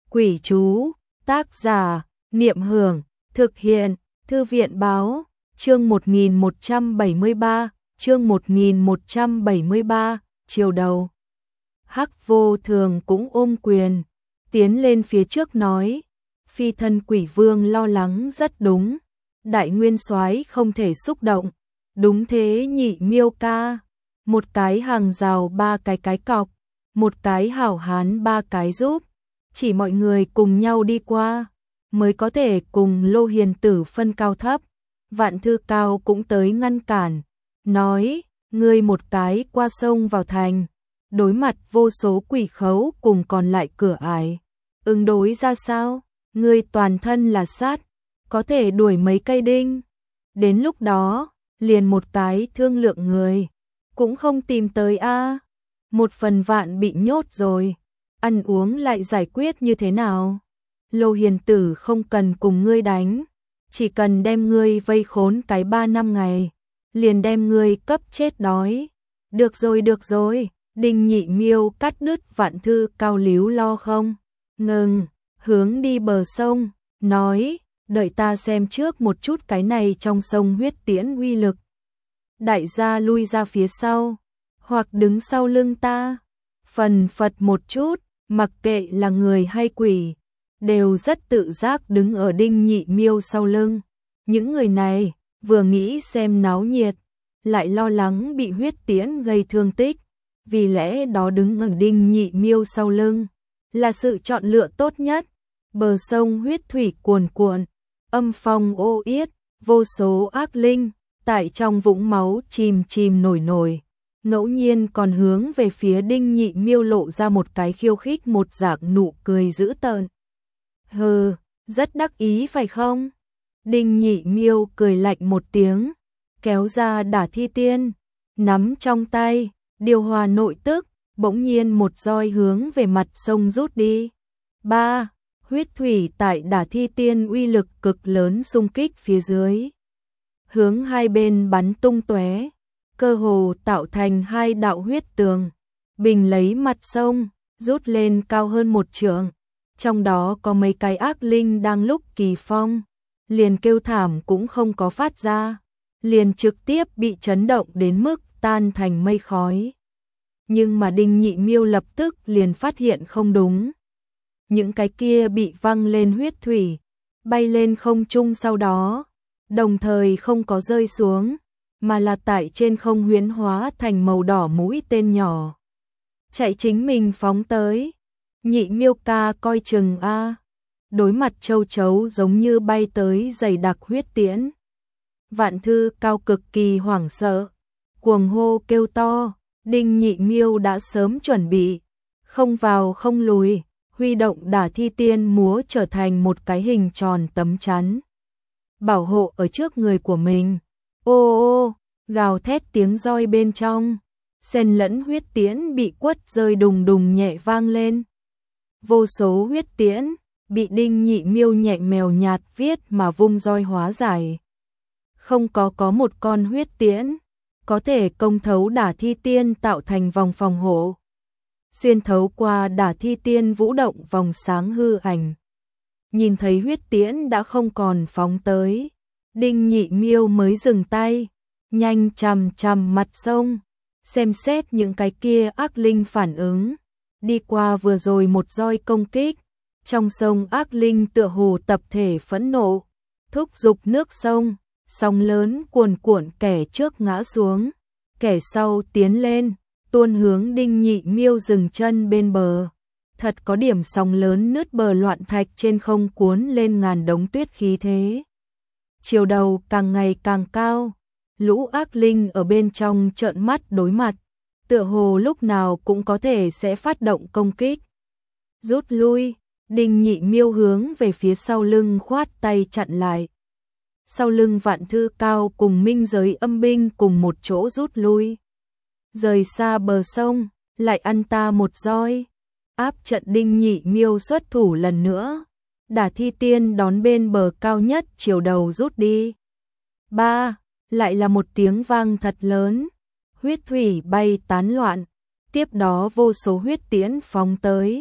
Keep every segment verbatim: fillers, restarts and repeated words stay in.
Quỷ chú, tác giả, Niệm Hưởng, thực hiện, Thư viện báo, chương một nghìn một trăm bảy mươi ba, chương một nghìn một trăm bảy mươi ba, chiều đầu. Hắc Vô Thường cũng ôm quyền, tiến lên phía trước nói, phi thân Quỷ Vương lo lắng rất đúng, Đại Nguyên Soái không thể xúc động, đúng thế nhị Miêu ca, một cái hàng rào ba cái cái cọc, một cái hảo hán ba cái giúp, chỉ mọi người cùng nhau đi qua, mới có thể cùng Lô Hiền Tử phân cao thấp. Vạn Thư Cao cũng tới ngăn cản, nói, ngươi một cái qua sông vào thành, đối mặt vô số quỷ khấu cùng còn lại cửa ải, ứng đối ra sao? Ngươi toàn thân là sát, có thể đuổi mấy cây đinh. Đến lúc đó, liền một cái thương lượng người, cũng không tìm tới a. Một phần vạn bị nhốt rồi, ăn uống lại giải quyết như thế nào? Lô Hiền Tử không cần cùng ngươi đánh, chỉ cần đem ngươi vây khốn cái ba năm ngày, liền đem ngươi cấp chết đói. Được rồi được rồi, Đinh Nhị Miêu cắt đứt Vạn Thư Cao líu lo không? Ngừng, hướng đi bờ sông, nói, đợi ta xem trước một chút cái này trong sông huyết tiễn uy lực. Đại gia lui ra phía sau, hoặc đứng sau lưng ta, phần phật một chút, mặc kệ là người hay quỷ, đều rất tự giác đứng ở Đinh Nhị Miêu sau lưng. Những người này, vừa nghĩ xem náo nhiệt, lại lo lắng bị huyết tiễn gây thương tích, vì lẽ đó đứng ở Đinh Nhị Miêu sau lưng, là sự chọn lựa tốt nhất. Bờ sông huyết thủy cuồn cuộn, âm phong ô yết, vô số ác linh, tại trong vũng máu chìm chìm nổi nổi, ngẫu nhiên còn hướng về phía Đinh Nhị Miêu lộ ra một cái khiêu khích một dạng nụ cười dữ tợn. Hừ, rất đắc ý phải không? Đinh Nhị Miêu cười lạnh một tiếng, kéo ra Đả Thi Tiên, nắm trong tay, điều hòa nội tức, bỗng nhiên một roi hướng về mặt sông rút đi. Ba, huyết thủy tại Đả Thi Tiên uy lực cực lớn xung kích phía dưới, hướng hai bên bắn tung tóe, cơ hồ tạo thành hai đạo huyết tường, bình lấy mặt sông, rút lên cao hơn một trượng. Trong đó có mấy cái ác linh đang lúc kỳ phong, liền kêu thảm cũng không có phát ra, liền trực tiếp bị chấn động đến mức tan thành mây khói. Nhưng mà Đinh Nhị Miêu lập tức liền phát hiện không đúng. Những cái kia bị văng lên huyết thủy, bay lên không trung sau đó, đồng thời không có rơi xuống, mà là tại trên không huyễn hóa thành màu đỏ mũi tên nhỏ, chạy chính mình phóng tới. Nhị Miêu ca coi chừng a, đối mặt châu chấu giống như bay tới dày đặc huyết tiễn. Vạn Thư Cao cực kỳ hoảng sợ, cuồng hô kêu to. Đinh Nhị Miêu đã sớm chuẩn bị, không vào không lùi, huy động Đả Thi Tiên múa trở thành một cái hình tròn tấm chắn, bảo hộ ở trước người của mình. Ô ô, gào thét tiếng roi bên trong, xen lẫn huyết tiễn bị quất rơi đùng đùng nhẹ vang lên. Vô số huyết tiễn bị Đinh Nhị Miêu nhẹ mèo nhạt viết mà vung roi hóa giải. Không có có một con huyết tiễn có thể công thấu Đả Thi Tiên tạo thành vòng phòng hộ, xuyên thấu qua Đả Thi Tiên vũ động vòng sáng hư ảnh. Nhìn thấy huyết tiễn đã không còn phóng tới, Đinh Nhị Miêu mới dừng tay, nhanh chằm chằm mặt sông, xem xét những cái kia ác linh phản ứng. Đi qua vừa rồi một roi công kích, trong sông ác linh tựa hồ tập thể phẫn nộ, thúc giục nước sông, sóng lớn cuồn cuộn, kẻ trước ngã xuống, kẻ sau tiến lên, tuôn hướng Đinh Nhị Miêu dừng chân bên bờ. Thật có điểm sóng lớn nứt bờ loạn thạch trên không cuốn lên ngàn đống tuyết khí thế. Chiều đầu càng ngày càng cao, lũ ác linh ở bên trong trợn mắt đối mặt, tựa hồ lúc nào cũng có thể sẽ phát động công kích. Rút lui, Đinh Nhị Miêu hướng về phía sau lưng khoát tay chặn lại. Sau lưng Vạn Thư Cao cùng minh giới âm binh cùng một chỗ rút lui. Rời xa bờ sông, lại ăn ta một roi. Áp trận Đinh Nhị Miêu xuất thủ lần nữa. Đả Thi Tiên đón bên bờ cao nhất chiều đầu rút đi. Ba, lại là một tiếng vang thật lớn. Huyết thủy bay tán loạn, tiếp đó vô số huyết tiễn phóng tới,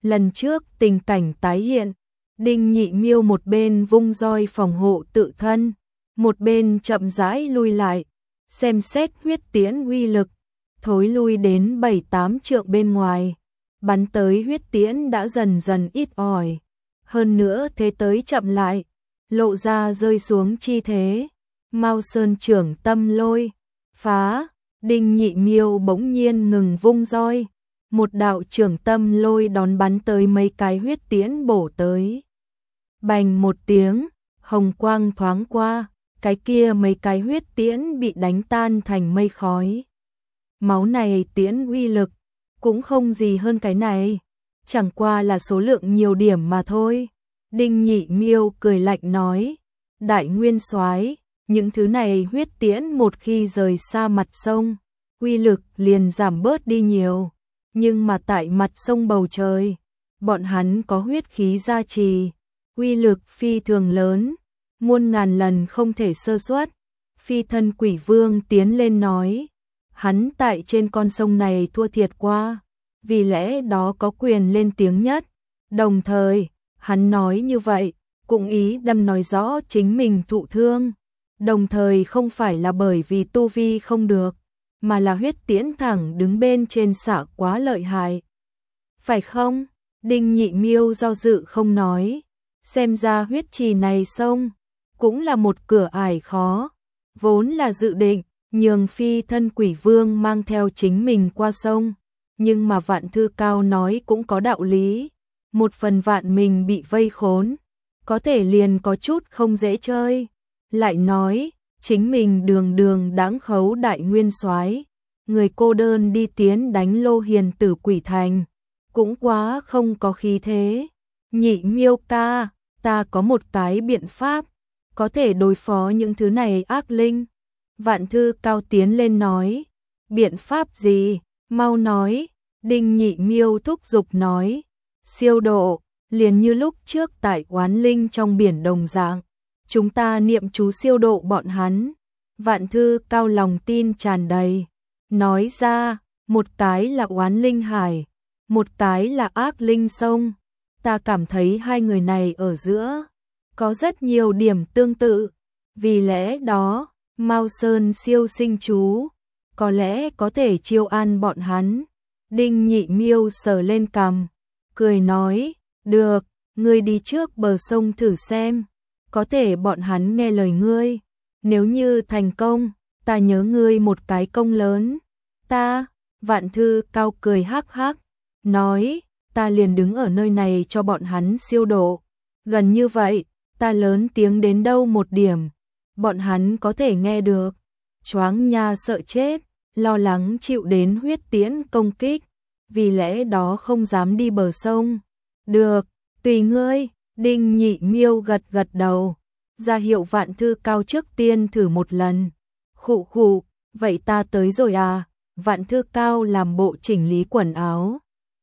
Lần trước tình cảnh tái hiện, Đinh Nhị Miêu một bên vung roi phòng hộ tự thân, một bên chậm rãi lui lại, xem xét huyết tiễn uy lực, thối lui đến bảy tám trượng bên ngoài, bắn tới huyết tiễn đã dần dần ít ỏi, hơn nữa thế tới chậm lại, lộ ra rơi xuống chi thế. Mao Sơn trưởng tâm lôi, phá, Đinh Nhị Miêu bỗng nhiên ngừng vung roi, một đạo trưởng tâm lôi đón bắn tới mấy cái huyết tiễn bổ tới. Bành một tiếng, hồng quang thoáng qua, cái kia mấy cái huyết tiễn bị đánh tan thành mây khói. Máu này tiễn uy lực, cũng không gì hơn cái này, chẳng qua là số lượng nhiều điểm mà thôi. Đinh Nhị Miêu cười lạnh nói, đại nguyên soái, những thứ này huyết tiễn một khi rời xa mặt sông, uy lực liền giảm bớt đi nhiều, nhưng mà tại mặt sông bầu trời, bọn hắn có huyết khí gia trì, uy lực phi thường lớn, muôn ngàn lần không thể sơ suất. Phi thân quỷ vương tiến lên nói, hắn tại trên con sông này thua thiệt qua, vì lẽ đó có quyền lên tiếng nhất, đồng thời, hắn nói như vậy, cũng ý đâm nói rõ chính mình thụ thương, đồng thời không phải là bởi vì tu vi không được, mà là huyết tiễn thẳng đứng bên trên xạ quá lợi hại. Phải không? Đinh Nhị Miêu do dự không nói, xem ra huyết trì này sông, cũng là một cửa ải khó, vốn là dự định, nhường phi thân quỷ vương mang theo chính mình qua sông, nhưng mà Vạn Thư Cao nói cũng có đạo lý, một phần vạn mình bị vây khốn, có thể liền có chút không dễ chơi, lại nói, chính mình đường đường đáng khấu đại nguyên soái, người cô đơn đi tiến đánh Lô Hiền Tử Quỷ Thành, cũng quá không có khí thế. Nhị Miêu ca, ta có một cái biện pháp, có thể đối phó những thứ này ác linh. Vạn Thư Cao tiến lên nói, biện pháp gì, mau nói. Đinh Nhị Miêu thúc giục nói, siêu độ, liền như lúc trước tại oán linh trong biển đồng dạng, chúng ta niệm chú siêu độ bọn hắn. Vạn Thư Cao lòng tin tràn đầy, nói ra, một cái là oán linh hải, một cái là ác linh sông, ta cảm thấy hai người này ở giữa có rất nhiều điểm tương tự, vì lẽ đó, Mao Sơn siêu sinh chú, có lẽ có thể chiêu an bọn hắn. Đinh Nhị Miêu sờ lên cằm, cười nói, được, ngươi đi trước bờ sông thử xem, có thể bọn hắn nghe lời ngươi, nếu như thành công, ta nhớ ngươi một cái công lớn. Ta, Vạn Thư Cao cười hắc hắc, nói, ta liền đứng ở nơi này cho bọn hắn siêu độ, gần như vậy, ta lớn tiếng đến đâu một điểm, bọn hắn có thể nghe được, choáng nha sợ chết, lo lắng chịu đến huyết tiễn công kích, vì lẽ đó không dám đi bờ sông. Được, tùy ngươi. Đinh Nhị Miêu gật gật đầu, ra hiệu Vạn Thư Cao trước tiên thử một lần. Khụ khụ, vậy ta tới rồi à? Vạn Thư Cao làm bộ chỉnh lý quần áo,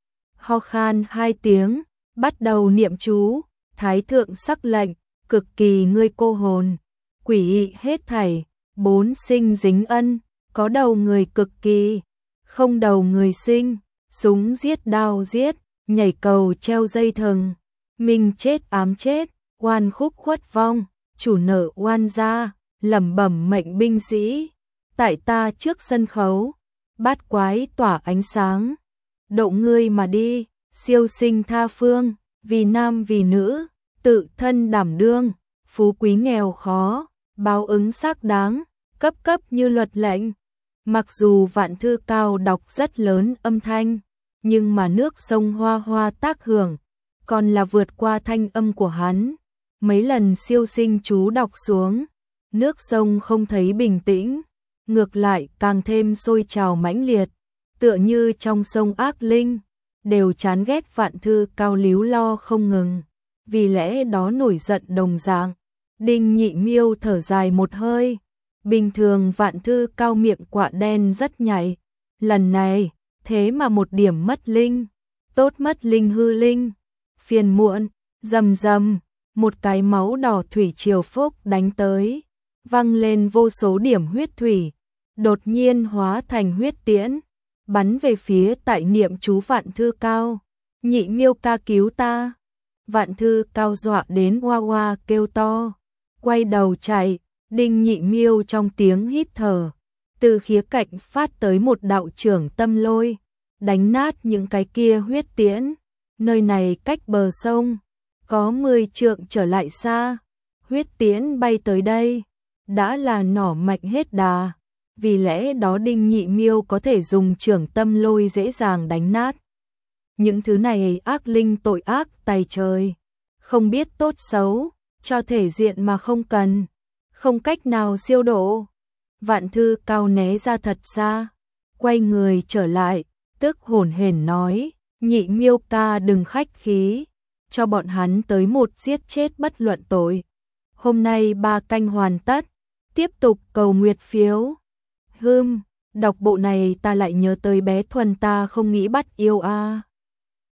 ho khan hai tiếng, bắt đầu niệm chú. Thái thượng sắc lệnh, cực kỳ ngươi cô hồn, quỷ ị hết thảy, bốn sinh dính ân, có đầu người cực kỳ, không đầu người sinh, súng giết đao giết, nhảy cầu treo dây thừng, mình chết ám chết, oan khúc khuất vong, chủ nợ oan gia, lẩm bẩm mệnh binh sĩ, tại ta trước sân khấu, bát quái tỏa ánh sáng, độ ngươi mà đi, siêu sinh tha phương, vì nam vì nữ, tự thân đảm đương, phú quý nghèo khó, báo ứng xác đáng, cấp cấp như luật lệnh. Mặc dù Vạn Thư Cao đọc rất lớn âm thanh, nhưng mà nước sông hoa hoa tác hưởng, còn là vượt qua thanh âm của hắn. Mấy lần siêu sinh chú đọc xuống, nước sông không thấy bình tĩnh, ngược lại càng thêm sôi trào mãnh liệt, tựa như trong sông ác linh, đều chán ghét Vạn Thư Cao líu lo không ngừng, vì lẽ đó nổi giận đồng dạng. Đinh Nhị Miêu thở dài một hơi, bình thường Vạn Thư Cao miệng quạ đen rất nhạy, lần này, thế mà một điểm mất linh, tốt mất linh hư linh, phiền muộn, rầm rầm, một cái máu đỏ thủy triều phốc đánh tới, văng lên vô số điểm huyết thủy, đột nhiên hóa thành huyết tiễn, bắn về phía tại niệm chú Vạn Thư Cao. Nhị Miêu ca cứu ta. Vạn Thư Cao dọa đến oa oa kêu to, quay đầu chạy. Đinh Nhị Miêu trong tiếng hít thở, từ khía cạnh phát tới một đạo trưởng tâm lôi, đánh nát những cái kia huyết tiễn. Nơi này cách bờ sông có mười trượng trở lại xa, huyết tiễn bay tới đây đã là nỏ mạnh hết đà, vì lẽ đó Đinh Nhị Miêu có thể dùng trưởng tâm lôi dễ dàng đánh nát. Những thứ này ác linh tội ác tày trời, không biết tốt xấu, cho thể diện mà không cần, không cách nào siêu độ. Vạn Thư Cao né ra thật xa, quay người trở lại, tức hổn hển nói, Nhị Miêu ca đừng khách khí, cho bọn hắn tới một giết chết bất luận tội. Hôm nay ba canh hoàn tất, tiếp tục cầu nguyệt phiếu. Hừm, đọc bộ này ta lại nhớ tới bé Thuần ta không nghĩ bắt yêu a. À.